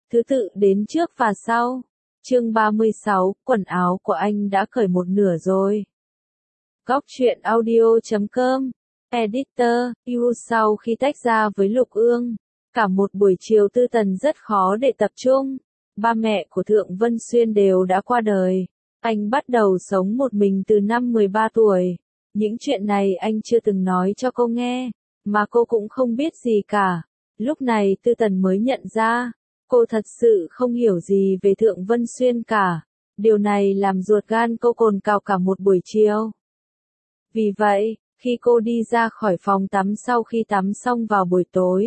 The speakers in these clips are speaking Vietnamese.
thứ tự đến trước và sau. Chương 36, quần áo của anh đã cởi một nửa rồi. Góc truyện audio.com. Editor, yêu sau khi tách ra với Lục Ương. Cả một buổi chiều Tư Tần rất khó để tập trung. Ba mẹ của Thượng Vân Xuyên đều đã qua đời. Anh bắt đầu sống một mình từ năm 13 tuổi. Những chuyện này anh chưa từng nói cho cô nghe, mà cô cũng không biết gì cả. Lúc này Tư Tần mới nhận ra, cô thật sự không hiểu gì về Thượng Vân Xuyên cả. Điều này làm ruột gan cô cồn cào cả một buổi chiều. Vì vậy, khi cô đi ra khỏi phòng tắm sau khi tắm xong vào buổi tối,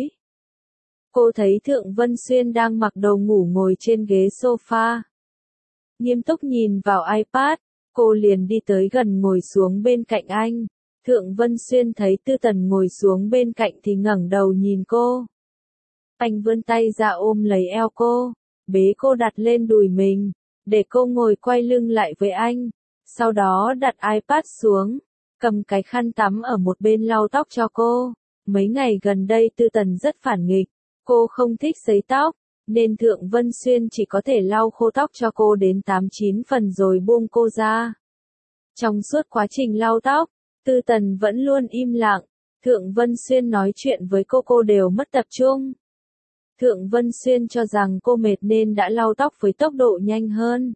cô thấy Thượng Vân Xuyên đang mặc đồ ngủ ngồi trên ghế sofa. Nghiêm túc nhìn vào iPad, cô liền đi tới gần ngồi xuống bên cạnh anh. Thượng Vân Xuyên thấy Tư Tần ngồi xuống bên cạnh thì ngẩng đầu nhìn cô. Anh vươn tay ra ôm lấy eo cô, bế cô đặt lên đùi mình, để cô ngồi quay lưng lại với anh. Sau đó đặt iPad xuống, cầm cái khăn tắm ở một bên lau tóc cho cô. Mấy ngày gần đây Tư Tần rất phản nghịch, cô không thích sấy tóc, nên Thượng Vân Xuyên chỉ có thể lau khô tóc cho cô đến 8-9 phần rồi buông cô ra. Trong suốt quá trình lau tóc, Tư Tần vẫn luôn im lặng. Thượng Vân Xuyên nói chuyện với cô đều mất tập trung. Thượng Vân Xuyên cho rằng cô mệt nên đã lau tóc với tốc độ nhanh hơn.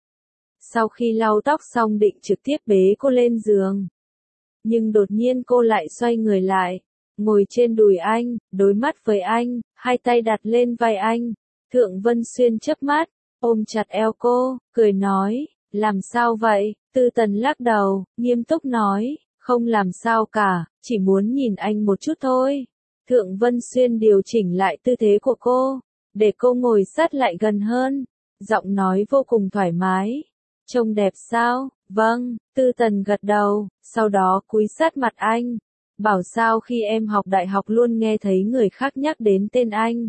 Sau khi lau tóc xong định trực tiếp bế cô lên giường. Nhưng đột nhiên cô lại xoay người lại, ngồi trên đùi anh, đối mắt với anh, hai tay đặt lên vai anh. Thượng Vân Xuyên chớp mắt, ôm chặt eo cô, cười nói, làm sao vậy? Tư Tần lắc đầu, nghiêm túc nói, không làm sao cả, chỉ muốn nhìn anh một chút thôi. Thượng Vân Xuyên điều chỉnh lại tư thế của cô, để cô ngồi sát lại gần hơn, giọng nói vô cùng thoải mái. Trông đẹp sao? Vâng, Tư Tần gật đầu, sau đó cúi sát mặt anh. Bảo sao khi em học đại học luôn nghe thấy người khác nhắc đến tên anh.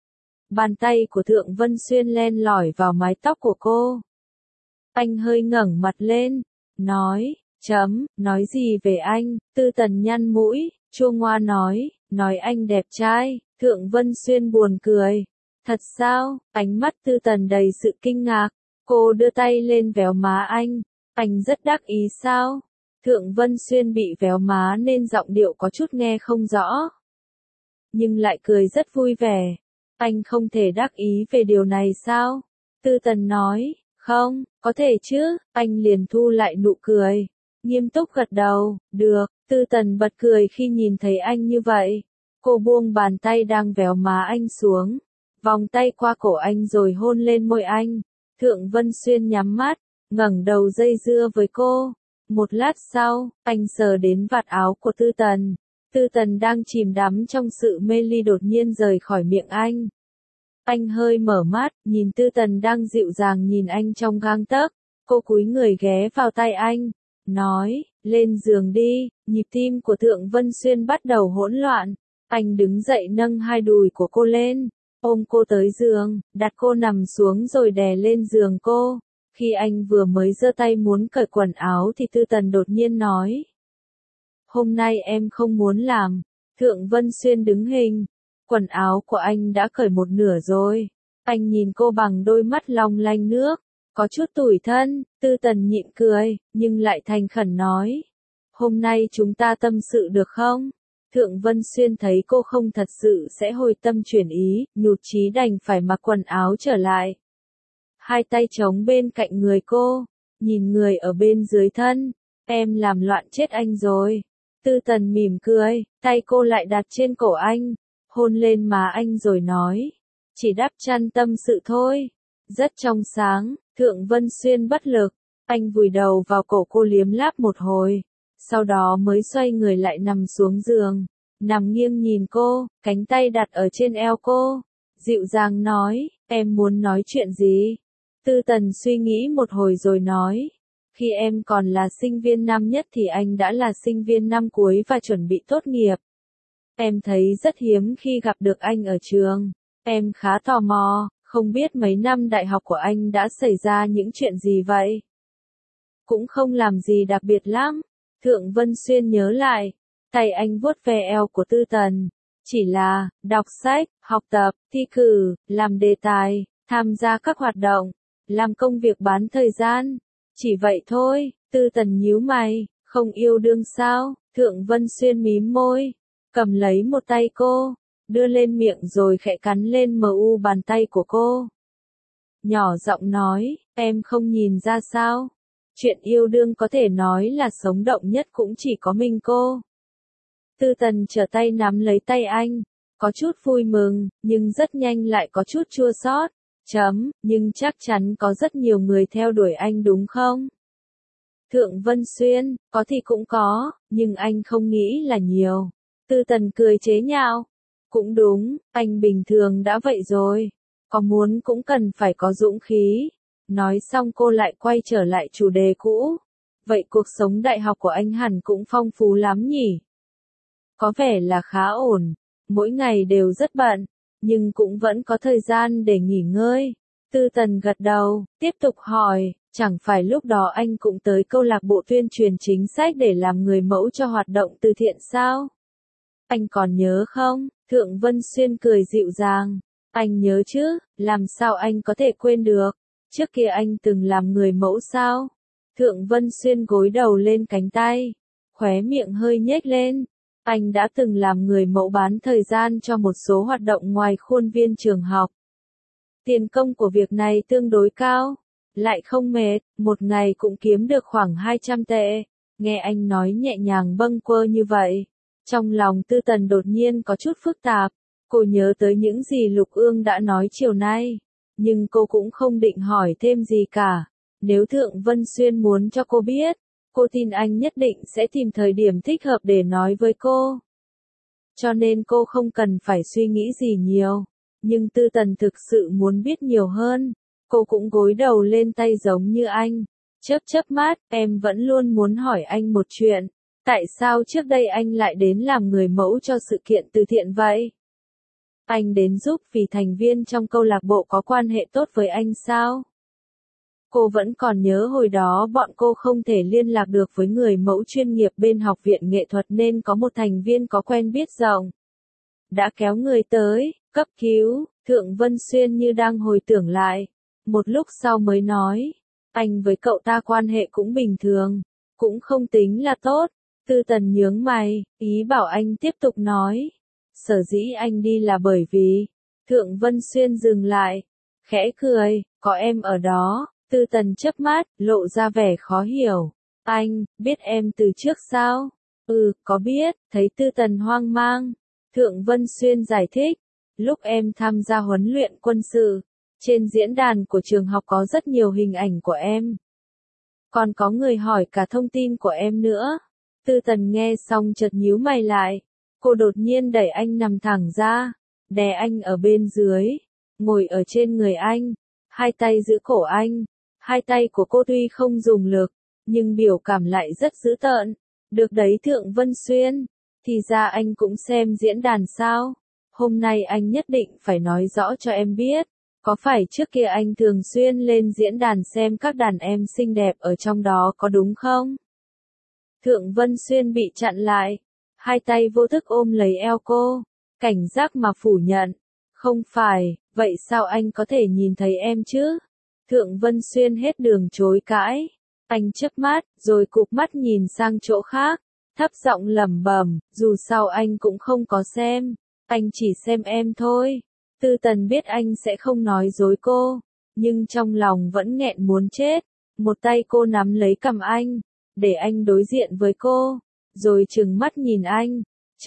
Bàn tay của Thượng Vân Xuyên len lỏi vào mái tóc của cô. Anh hơi ngẩng mặt lên, nói, nói gì về anh? Tư Tần nhăn mũi, chua ngoa nói anh đẹp trai. Thượng Vân Xuyên buồn cười. Thật sao? Ánh mắt Tư Tần đầy sự kinh ngạc. Cô đưa tay lên véo má anh rất đắc ý sao? Thượng Vân Xuyên bị véo má nên giọng điệu có chút nghe không rõ, nhưng lại cười rất vui vẻ. Anh không thể đắc ý về điều này sao? Tư Tần nói, không, có thể chứ. Anh liền thu lại nụ cười, nghiêm túc gật đầu, được. Tư Tần bật cười khi nhìn thấy anh như vậy. Cô buông bàn tay đang véo má anh xuống, vòng tay qua cổ anh rồi hôn lên môi anh. Thượng Vân Xuyên nhắm mắt, ngẩng đầu dây dưa với cô. Một lát sau, anh sờ đến vạt áo của Tư Tần. Tư Tần đang chìm đắm trong sự mê ly đột nhiên rời khỏi miệng anh. Anh hơi mở mắt, nhìn Tư Tần đang dịu dàng nhìn anh trong gang tấc. Cô cúi người ghé vào tai anh, nói, lên giường đi. Nhịp tim của Thượng Vân Xuyên bắt đầu hỗn loạn. Anh đứng dậy nâng hai đùi của cô lên, ôm cô tới giường, đặt cô nằm xuống rồi đè lên giường cô. Khi anh vừa mới giơ tay muốn cởi quần áo thì Tư Tần đột nhiên nói, hôm nay em không muốn làm. Thượng Vân Xuyên đứng hình, quần áo của anh đã cởi một nửa rồi. Anh nhìn cô bằng đôi mắt long lanh nước, có chút tủi thân. Tư Tần nhịn cười, nhưng lại thành khẩn nói, hôm nay chúng ta tâm sự được không? Thượng Vân Xuyên thấy cô không thật sự sẽ hồi tâm chuyển ý, nhụt chí đành phải mặc quần áo trở lại. Hai tay chống bên cạnh người cô, nhìn người ở bên dưới thân, em làm loạn chết anh rồi. Tư Tần mỉm cười, tay cô lại đặt trên cổ anh, hôn lên má anh rồi nói, chỉ đắp chăn tâm sự thôi. Rất trong sáng. Thượng Vân Xuyên bất lực, anh vùi đầu vào cổ cô liếm láp một hồi, sau đó mới xoay người lại nằm xuống giường, nằm nghiêng nhìn cô, cánh tay đặt ở trên eo cô, dịu dàng nói, em muốn nói chuyện gì? Tư Tần suy nghĩ một hồi rồi nói, khi em còn là sinh viên năm nhất thì anh đã là sinh viên năm cuối và chuẩn bị tốt nghiệp. Em thấy rất hiếm khi gặp được anh ở trường. Em khá tò mò, không biết mấy năm đại học của anh đã xảy ra những chuyện gì vậy? Cũng không làm gì đặc biệt lắm. Thượng Vân Xuyên nhớ lại, tay anh vuốt ve eo của Tư Tần. Chỉ là, đọc sách, học tập, thi cử, làm đề tài, tham gia các hoạt động, làm công việc bán thời gian. Chỉ vậy thôi. Tư Tần nhíu mày, không yêu đương sao? Thượng Vân Xuyên mím môi, cầm lấy một tay cô, đưa lên miệng rồi khẽ cắn lên bàn tay của cô. Nhỏ giọng nói, em không nhìn ra sao? Chuyện yêu đương có thể nói là sống động nhất cũng chỉ có mình cô. Tư Tần trở tay nắm lấy tay anh, có chút vui mừng, nhưng rất nhanh lại có chút chua xót. Nhưng chắc chắn có rất nhiều người theo đuổi anh đúng không? Thượng Vân Xuyên, có thì cũng có, nhưng anh không nghĩ là nhiều. Tư Tần cười chế nhạo. Cũng đúng, anh bình thường đã vậy rồi. Có muốn cũng cần phải có dũng khí. Nói xong cô lại quay trở lại chủ đề cũ. Vậy cuộc sống đại học của anh hẳn cũng phong phú lắm nhỉ? Có vẻ là khá ổn. Mỗi ngày đều rất bận, nhưng cũng vẫn có thời gian để nghỉ ngơi. Tư Tần gật đầu, tiếp tục hỏi, chẳng phải lúc đó anh cũng tới câu lạc bộ tuyên truyền chính sách để làm người mẫu cho hoạt động từ thiện sao? Anh còn nhớ không? Thượng Vân Xuyên cười dịu dàng. Anh nhớ chứ, làm sao anh có thể quên được? Trước kia anh từng làm người mẫu sao? Thượng Vân Xuyên gối đầu lên cánh tay, khóe miệng hơi nhếch lên. Anh đã từng làm người mẫu bán thời gian cho một số hoạt động ngoài khuôn viên trường học. Tiền công của việc này tương đối cao, lại không mệt, một ngày cũng kiếm được khoảng 200 tệ. Nghe anh nói nhẹ nhàng bâng quơ như vậy, trong lòng Tư Tần đột nhiên có chút phức tạp. Cô nhớ tới những gì Lục Ương đã nói chiều nay, nhưng cô cũng không định hỏi thêm gì cả. Nếu Thượng Vân Xuyên muốn cho cô biết, cô tin anh nhất định sẽ tìm thời điểm thích hợp để nói với cô. Cho nên cô không cần phải suy nghĩ gì nhiều. Nhưng Tư Tần thực sự muốn biết nhiều hơn. Cô cũng gối đầu lên tay giống như anh. Chớp mắt, em vẫn luôn muốn hỏi anh một chuyện. Tại sao trước đây anh lại đến làm người mẫu cho sự kiện từ thiện vậy? Anh đến giúp vì thành viên trong câu lạc bộ có quan hệ tốt với anh sao? Cô vẫn còn nhớ hồi đó bọn cô không thể liên lạc được với người mẫu chuyên nghiệp bên học viện nghệ thuật nên có một thành viên có quen biết rộng. Đã kéo người tới, cấp cứu. Thượng Vân Xuyên như đang hồi tưởng lại. Một lúc sau mới nói, anh với cậu ta quan hệ cũng bình thường, cũng không tính là tốt. Tư Tần nhướng mày, ý bảo anh tiếp tục nói. Sở dĩ anh đi là bởi vì, Thượng Vân Xuyên dừng lại, khẽ cười, có em ở đó. Tư Tần chớp mắt, lộ ra vẻ khó hiểu. Anh, biết em từ trước sao? Có biết, thấy Tư Tần hoang mang. Thượng Vân Xuyên giải thích, lúc em tham gia huấn luyện quân sự, trên diễn đàn của trường học có rất nhiều hình ảnh của em. Còn có người hỏi cả thông tin của em nữa. Tư Tần nghe xong chợt nhíu mày lại. Cô đột nhiên đẩy anh nằm thẳng ra, đè anh ở bên dưới, ngồi ở trên người anh, hai tay giữ cổ anh. Hai tay của cô tuy không dùng lực, nhưng biểu cảm lại rất dữ tợn. Được đấy Thượng Vân Xuyên, thì ra anh cũng xem diễn đàn sao? Hôm nay anh nhất định phải nói rõ cho em biết, có phải trước kia anh thường xuyên lên diễn đàn xem các đàn em xinh đẹp ở trong đó có đúng không? Thượng Vân Xuyên bị chặn lại, hai tay vô thức ôm lấy eo cô, cảnh giác mà phủ nhận. Không phải, vậy sao anh có thể nhìn thấy em chứ? Thượng Vân Xuyên hết đường chối cãi. Anh chớp mắt, rồi cụp mắt nhìn sang chỗ khác, thấp giọng lẩm bẩm, dù sao anh cũng không có xem, anh chỉ xem em thôi. Tư Tần biết anh sẽ không nói dối cô, nhưng trong lòng vẫn nghẹn muốn chết. Một tay cô nắm lấy cằm anh, để anh đối diện với cô, rồi trừng mắt nhìn anh.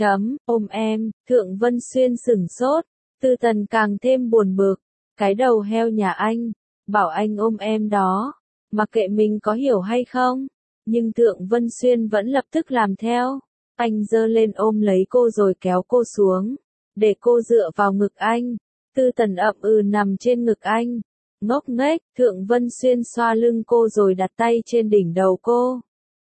Ôm em. Thượng Vân Xuyên sửng sốt. Tư Tần càng thêm buồn bực. Cái đầu heo nhà anh, bảo anh ôm em đó, mặc kệ mình có hiểu hay không. Nhưng Thượng Vân Xuyên vẫn lập tức làm theo. Anh giơ lên ôm lấy cô rồi kéo cô xuống, để cô dựa vào ngực anh. Tư Tần ậm nằm trên ngực anh, ngốc nghếch. Thượng Vân Xuyên xoa lưng cô rồi đặt tay trên đỉnh đầu cô.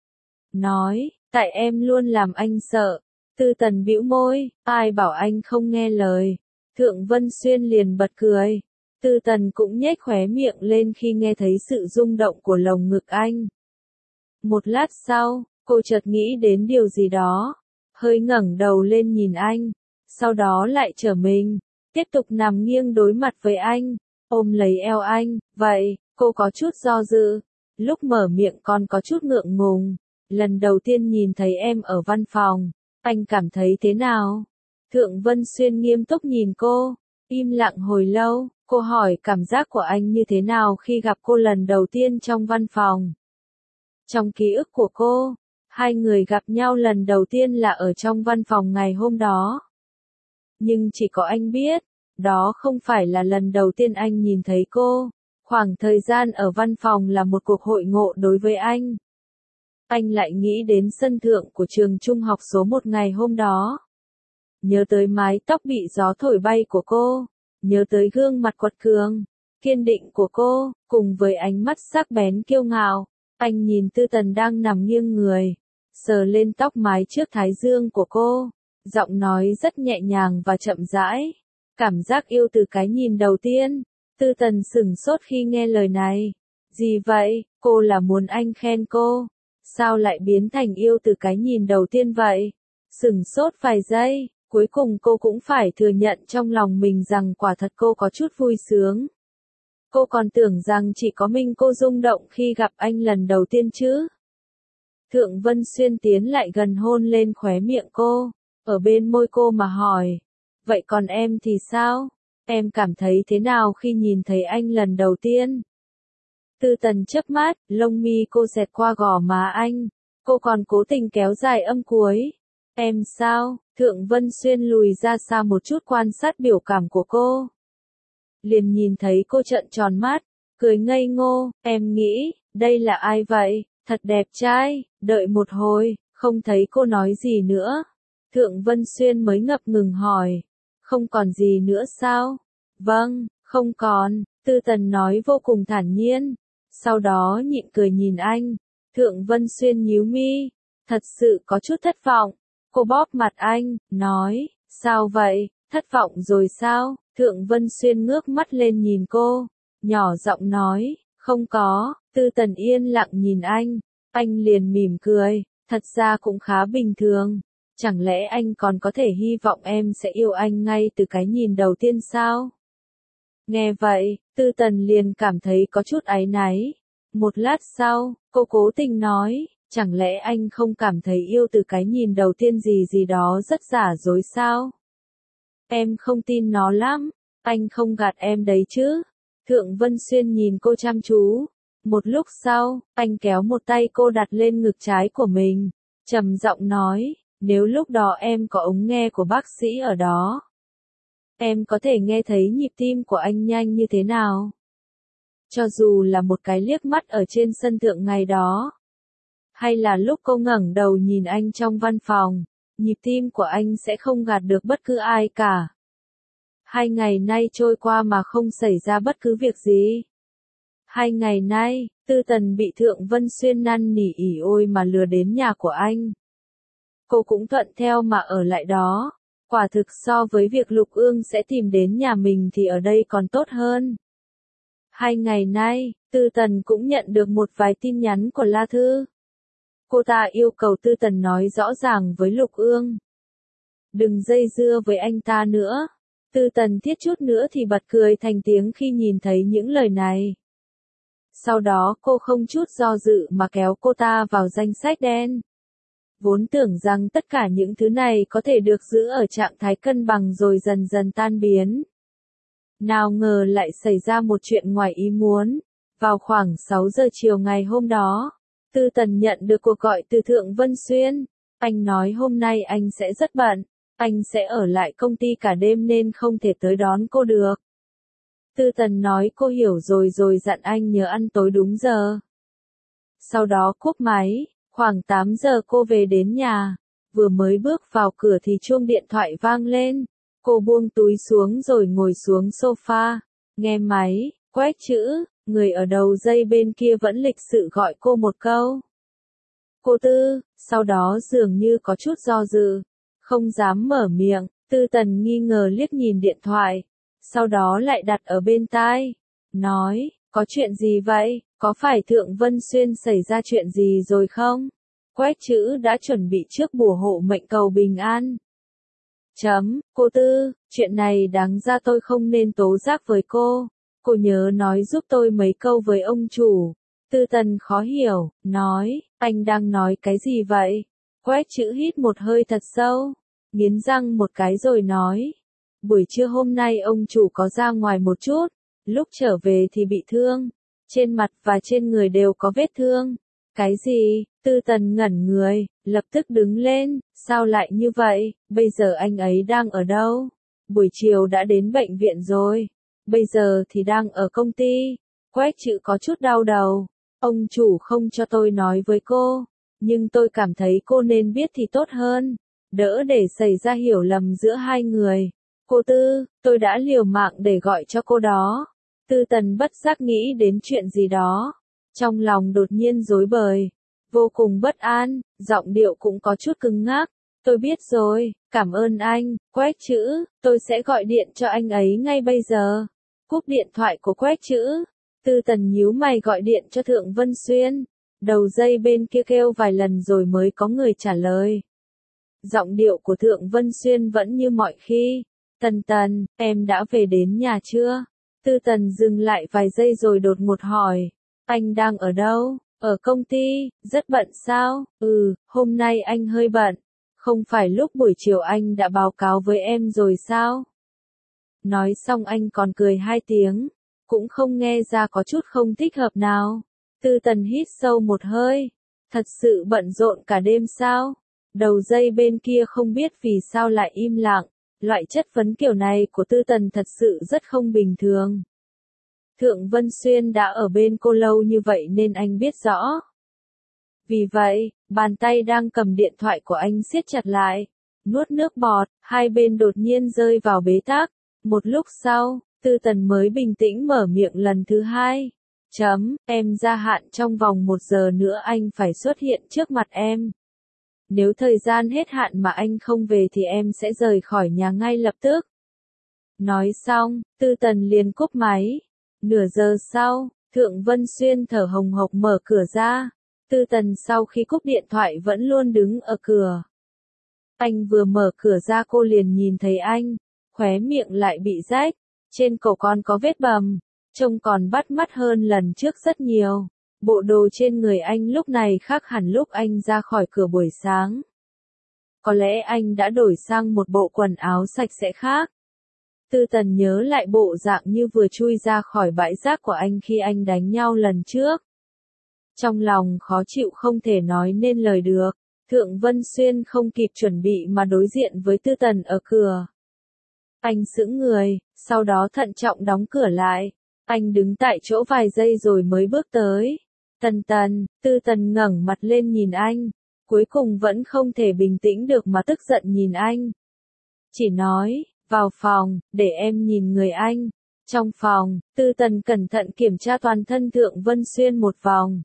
Nói, tại em luôn làm anh sợ. Tư Tần bĩu môi, ai bảo anh không nghe lời. Thượng Vân Xuyên liền bật cười. Tư Tần cũng nhếch khóe miệng lên khi nghe thấy sự rung động của lồng ngực anh. Một lát sau, cô chợt nghĩ đến điều gì đó, hơi ngẩng đầu lên nhìn anh, sau đó lại trở mình, tiếp tục nằm nghiêng đối mặt với anh, ôm lấy eo anh, vậy, cô có chút do dự. Lúc mở miệng còn có chút ngượng ngùng. Lần đầu tiên nhìn thấy em ở văn phòng, anh cảm thấy thế nào? Thượng Vân Xuyên nghiêm túc nhìn cô, im lặng hồi lâu, cô hỏi cảm giác của anh như thế nào khi gặp cô lần đầu tiên trong văn phòng. Trong ký ức của cô, hai người gặp nhau lần đầu tiên là ở trong văn phòng ngày hôm đó. Nhưng chỉ có anh biết, đó không phải là lần đầu tiên anh nhìn thấy cô. Khoảng thời gian ở văn phòng là một cuộc hội ngộ đối với anh. Anh lại nghĩ đến sân thượng của trường trung học số 1 ngày hôm đó. Nhớ tới mái tóc bị gió thổi bay của cô. Nhớ tới gương mặt quật cường, kiên định của cô, cùng với ánh mắt sắc bén kiêu ngạo. Anh nhìn Tư Tần đang nằm nghiêng người, sờ lên tóc mái trước thái dương của cô. Giọng nói rất nhẹ nhàng và chậm rãi. Cảm giác yêu từ cái nhìn đầu tiên. Tư Tần sửng sốt khi nghe lời này. Gì vậy, cô là muốn anh khen cô? Sao lại biến thành yêu từ cái nhìn đầu tiên vậy? Sửng sốt vài giây, cuối cùng cô cũng phải thừa nhận trong lòng mình rằng quả thật cô có chút vui sướng. Cô còn tưởng rằng chỉ có mình cô rung động khi gặp anh lần đầu tiên chứ. Thượng Vân Xuyên tiến lại gần hôn lên khóe miệng cô, ở bên môi cô mà hỏi. Vậy còn em thì sao? Em cảm thấy thế nào khi nhìn thấy anh lần đầu tiên? Tư Tần chớp mắt, lông mi cô xẹt qua gò má anh. Cô còn cố tình kéo dài âm cuối. Em sao? Thượng Vân Xuyên lùi ra xa một chút quan sát biểu cảm của cô. Liền nhìn thấy cô trợn tròn mắt, cười ngây ngô. Em nghĩ, đây là ai vậy? Thật đẹp trai. Đợi một hồi, không thấy cô nói gì nữa. Thượng Vân Xuyên mới ngập ngừng hỏi. Không còn gì nữa sao? Vâng, không còn. Tư Tần nói vô cùng thản nhiên. Sau đó nhịn cười nhìn anh. Thượng Vân Xuyên nhíu mi. Thật sự có chút thất vọng. Cô bóp mặt anh, nói. Sao vậy? Thất vọng rồi sao? Thượng Vân Xuyên ngước mắt lên nhìn cô. Nhỏ giọng nói. Không có. Tư Tần yên lặng nhìn anh. Anh liền mỉm cười. Thật ra cũng khá bình thường. Chẳng lẽ anh còn có thể hy vọng em sẽ yêu anh ngay từ cái nhìn đầu tiên sao? Nghe vậy, Tư Tần liền cảm thấy có chút áy náy. Một lát sau, cô cố tình nói, chẳng lẽ anh không cảm thấy yêu từ cái nhìn đầu tiên gì gì đó rất giả dối sao? Em không tin nó lắm, anh không gạt em đấy chứ? Thượng Vân Xuyên nhìn cô chăm chú. Một lúc sau, anh kéo một tay cô đặt lên ngực trái của mình, trầm giọng nói, nếu lúc đó em có ống nghe của bác sĩ ở đó, em có thể nghe thấy nhịp tim của anh nhanh như thế nào? Cho dù là một cái liếc mắt ở trên sân thượng ngày đó, hay là lúc cô ngẩng đầu nhìn anh trong văn phòng, nhịp tim của anh sẽ không gạt được bất cứ ai cả. 2 ngày nay trôi qua mà không xảy ra bất cứ việc gì. 2 ngày nay, Tư Tần bị Thượng Vân Xuyên năn nỉ ỉ ôi mà lừa đến nhà của anh. Cô cũng thuận theo mà ở lại đó. Quả thực so với việc Lục Ương sẽ tìm đến nhà mình thì ở đây còn tốt hơn. 2 ngày nay, Tư Tần cũng nhận được một vài tin nhắn của La Thư. Cô ta yêu cầu Tư Tần nói rõ ràng với Lục Ương. Đừng dây dưa với anh ta nữa. Tư Tần thiết chút nữa thì bật cười thành tiếng khi nhìn thấy những lời này. Sau đó cô không chút do dự mà kéo cô ta vào danh sách đen. Vốn tưởng rằng tất cả những thứ này có thể được giữ ở trạng thái cân bằng rồi dần dần tan biến. Nào ngờ lại xảy ra một chuyện ngoài ý muốn. Vào khoảng 6 giờ chiều ngày hôm đó, Tư Tần nhận được cuộc gọi từ Thượng Vân Xuyên. Anh nói hôm nay anh sẽ rất bận, anh sẽ ở lại công ty cả đêm nên không thể tới đón cô được. Tư Tần nói cô hiểu rồi dặn anh nhớ ăn tối đúng giờ. Sau đó cúp máy, khoảng 8 giờ cô về đến nhà. Vừa mới bước vào cửa thì chuông điện thoại vang lên. Cô buông túi xuống rồi ngồi xuống sofa, nghe máy, quét chữ, người ở đầu dây bên kia vẫn lịch sự gọi cô một câu. Cô Tư, sau đó dường như có chút do dự, không dám mở miệng. Tư Tần nghi ngờ liếc nhìn điện thoại, sau đó lại đặt ở bên tai, nói, có chuyện gì vậy, có phải Thượng Vân Xuyên xảy ra chuyện gì rồi không? Quét chữ đã chuẩn bị trước bùa hộ mệnh cầu bình an. Cô Tư, chuyện này đáng ra tôi không nên tố giác với cô, Cô nhớ nói giúp tôi mấy câu với ông chủ. Tư Tần khó hiểu, nói, anh đang nói cái gì vậy? Quét chữ hít một hơi thật sâu, nghiến răng một cái rồi nói. Buổi trưa hôm nay ông chủ có ra ngoài một chút, lúc trở về thì bị thương. Trên mặt và trên người đều có vết thương. Cái gì? Tư Tần ngẩn người, lập tức đứng lên, sao lại như vậy, bây giờ anh ấy đang ở đâu? Buổi chiều đã đến bệnh viện rồi, bây giờ thì đang ở công ty. Quét chữ có chút đau đầu, ông chủ không cho tôi nói với cô, nhưng tôi cảm thấy cô nên biết thì tốt hơn, đỡ để xảy ra hiểu lầm giữa hai người. Cô Tư, tôi đã liều mạng để gọi cho cô đó. Tư Tần bất giác nghĩ đến chuyện gì đó, trong lòng đột nhiên rối bời, vô cùng bất an, giọng điệu cũng có chút cứng ngắc. Tôi biết rồi, cảm ơn anh, Quét chữ, tôi sẽ gọi điện cho anh ấy ngay bây giờ. Cúp điện thoại của Quét chữ, Tư Tần nhíu mày gọi điện cho Thượng Vân Xuyên. Đầu dây bên kia kêu vài lần rồi mới có người trả lời. Giọng điệu của Thượng Vân Xuyên vẫn như mọi khi. Tần Tần, em đã về đến nhà chưa? Tư Tần dừng lại vài giây rồi đột ngột hỏi. Anh đang ở đâu? Ở công ty, rất bận sao? Hôm nay anh hơi bận. Không phải lúc buổi chiều anh đã báo cáo với em rồi sao? Nói xong anh còn cười hai tiếng, cũng không nghe ra có chút không thích hợp nào. Tư Tần hít sâu một hơi. Thật sự bận rộn cả đêm sao? Đầu dây bên kia không biết vì sao lại im lặng. Loại chất vấn kiểu này của Tư Tần thật sự rất không bình thường. Thượng Vân Xuyên đã ở bên cô lâu như vậy nên anh biết rõ. Vì vậy, bàn tay đang cầm điện thoại của anh siết chặt lại. Nuốt nước bọt, hai bên đột nhiên rơi vào bế tắc. Một lúc sau, Tư Tần mới bình tĩnh mở miệng lần thứ hai. Em gia hạn trong vòng 1 giờ nữa anh phải xuất hiện trước mặt em. Nếu thời gian hết hạn mà anh không về thì em sẽ rời khỏi nhà ngay lập tức. Nói xong, Tư Tần liền cúp máy. Nửa giờ sau, Thượng Vân Xuyên thở hồng hộc mở cửa ra. Tư Tần sau khi cúp điện thoại vẫn luôn đứng ở cửa. Anh vừa mở cửa ra cô liền nhìn thấy anh, khóe miệng lại bị rách, trên cổ còn có vết bầm, trông còn bắt mắt hơn lần trước rất nhiều. Bộ đồ trên người anh lúc này khác hẳn lúc anh ra khỏi cửa buổi sáng. Có lẽ anh đã đổi sang một bộ quần áo sạch sẽ khác. Tư Tần nhớ lại bộ dạng như vừa chui ra khỏi bãi rác của anh khi anh đánh nhau lần trước. Trong lòng khó chịu không thể nói nên lời được. Thượng Vân Xuyên không kịp chuẩn bị mà đối diện với Tư Tần ở cửa. Anh sững người, sau đó thận trọng đóng cửa lại. Anh đứng tại chỗ vài giây rồi mới bước tới. Tần Tần, Tư Tần ngẩng mặt lên nhìn anh. Cuối cùng vẫn không thể bình tĩnh được mà tức giận nhìn anh. Chỉ nói, vào phòng, để em nhìn người anh. Trong phòng, Tư Tần cẩn thận kiểm tra toàn thân Thượng Vân Xuyên một vòng.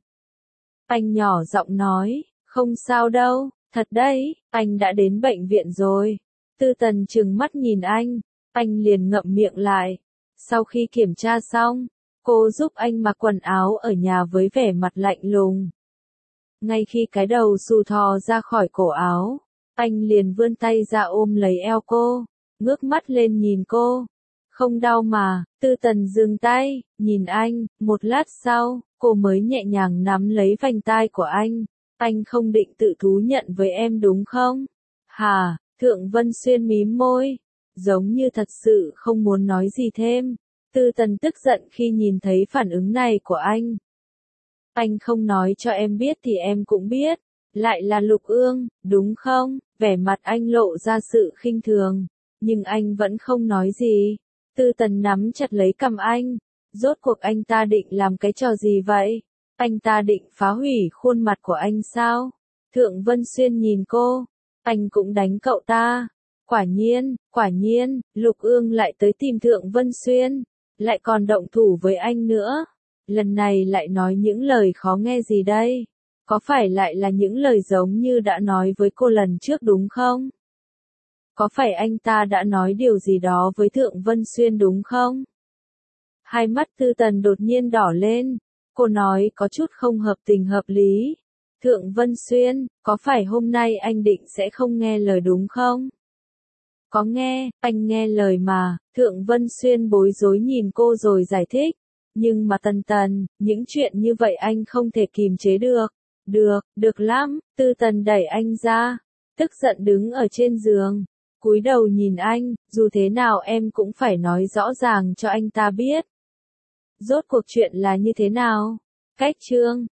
Anh nhỏ giọng nói, không sao đâu, thật đấy, anh đã đến bệnh viện rồi. Tư Tần trừng mắt nhìn anh liền ngậm miệng lại. Sau khi kiểm tra xong, cô giúp anh mặc quần áo ở nhà với vẻ mặt lạnh lùng. Ngay khi cái đầu xù thò ra khỏi cổ áo, anh liền vươn tay ra ôm lấy eo cô, ngước mắt lên nhìn cô. Không đau mà, Tư Tần dừng tay, nhìn anh, một lát sau, cô mới nhẹ nhàng nắm lấy vành tai của anh. Anh không định tự thú nhận với em đúng không? Hả? Thượng Vân Xuyên mím môi, giống như thật sự không muốn nói gì thêm. Tư Tần tức giận khi nhìn thấy phản ứng này của anh. Anh không nói cho em biết thì em cũng biết, lại là Lục Ương, đúng không? Vẻ mặt anh lộ ra sự khinh thường, nhưng anh vẫn không nói gì. Tư Tần nắm chặt lấy cằm anh, rốt cuộc anh ta định làm cái trò gì vậy? Anh ta định phá hủy khuôn mặt của anh sao? Thượng Vân Xuyên nhìn cô, anh cũng đánh cậu ta. Quả nhiên, Lục Ương lại tới tìm Thượng Vân Xuyên, lại còn động thủ với anh nữa. Lần này lại nói những lời khó nghe gì đây? Có phải lại là những lời giống như đã nói với cô lần trước đúng không? Có phải anh ta đã nói điều gì đó với Thượng Vân Xuyên đúng không? Hai mắt Tư Tần đột nhiên đỏ lên, cô nói có chút không hợp tình hợp lý. Thượng Vân Xuyên, có phải hôm nay anh định sẽ không nghe lời đúng không? có nghe, anh nghe lời mà, Thượng Vân Xuyên bối rối nhìn cô rồi giải thích. Nhưng mà Tần Tần, những chuyện như vậy anh không thể kìm chế được. Được lắm, Tư Tần đẩy anh ra, tức giận đứng ở trên giường, cúi đầu nhìn anh, dù thế nào em cũng phải nói rõ ràng cho anh ta biết. Rốt cuộc chuyện là như thế nào? Cách chương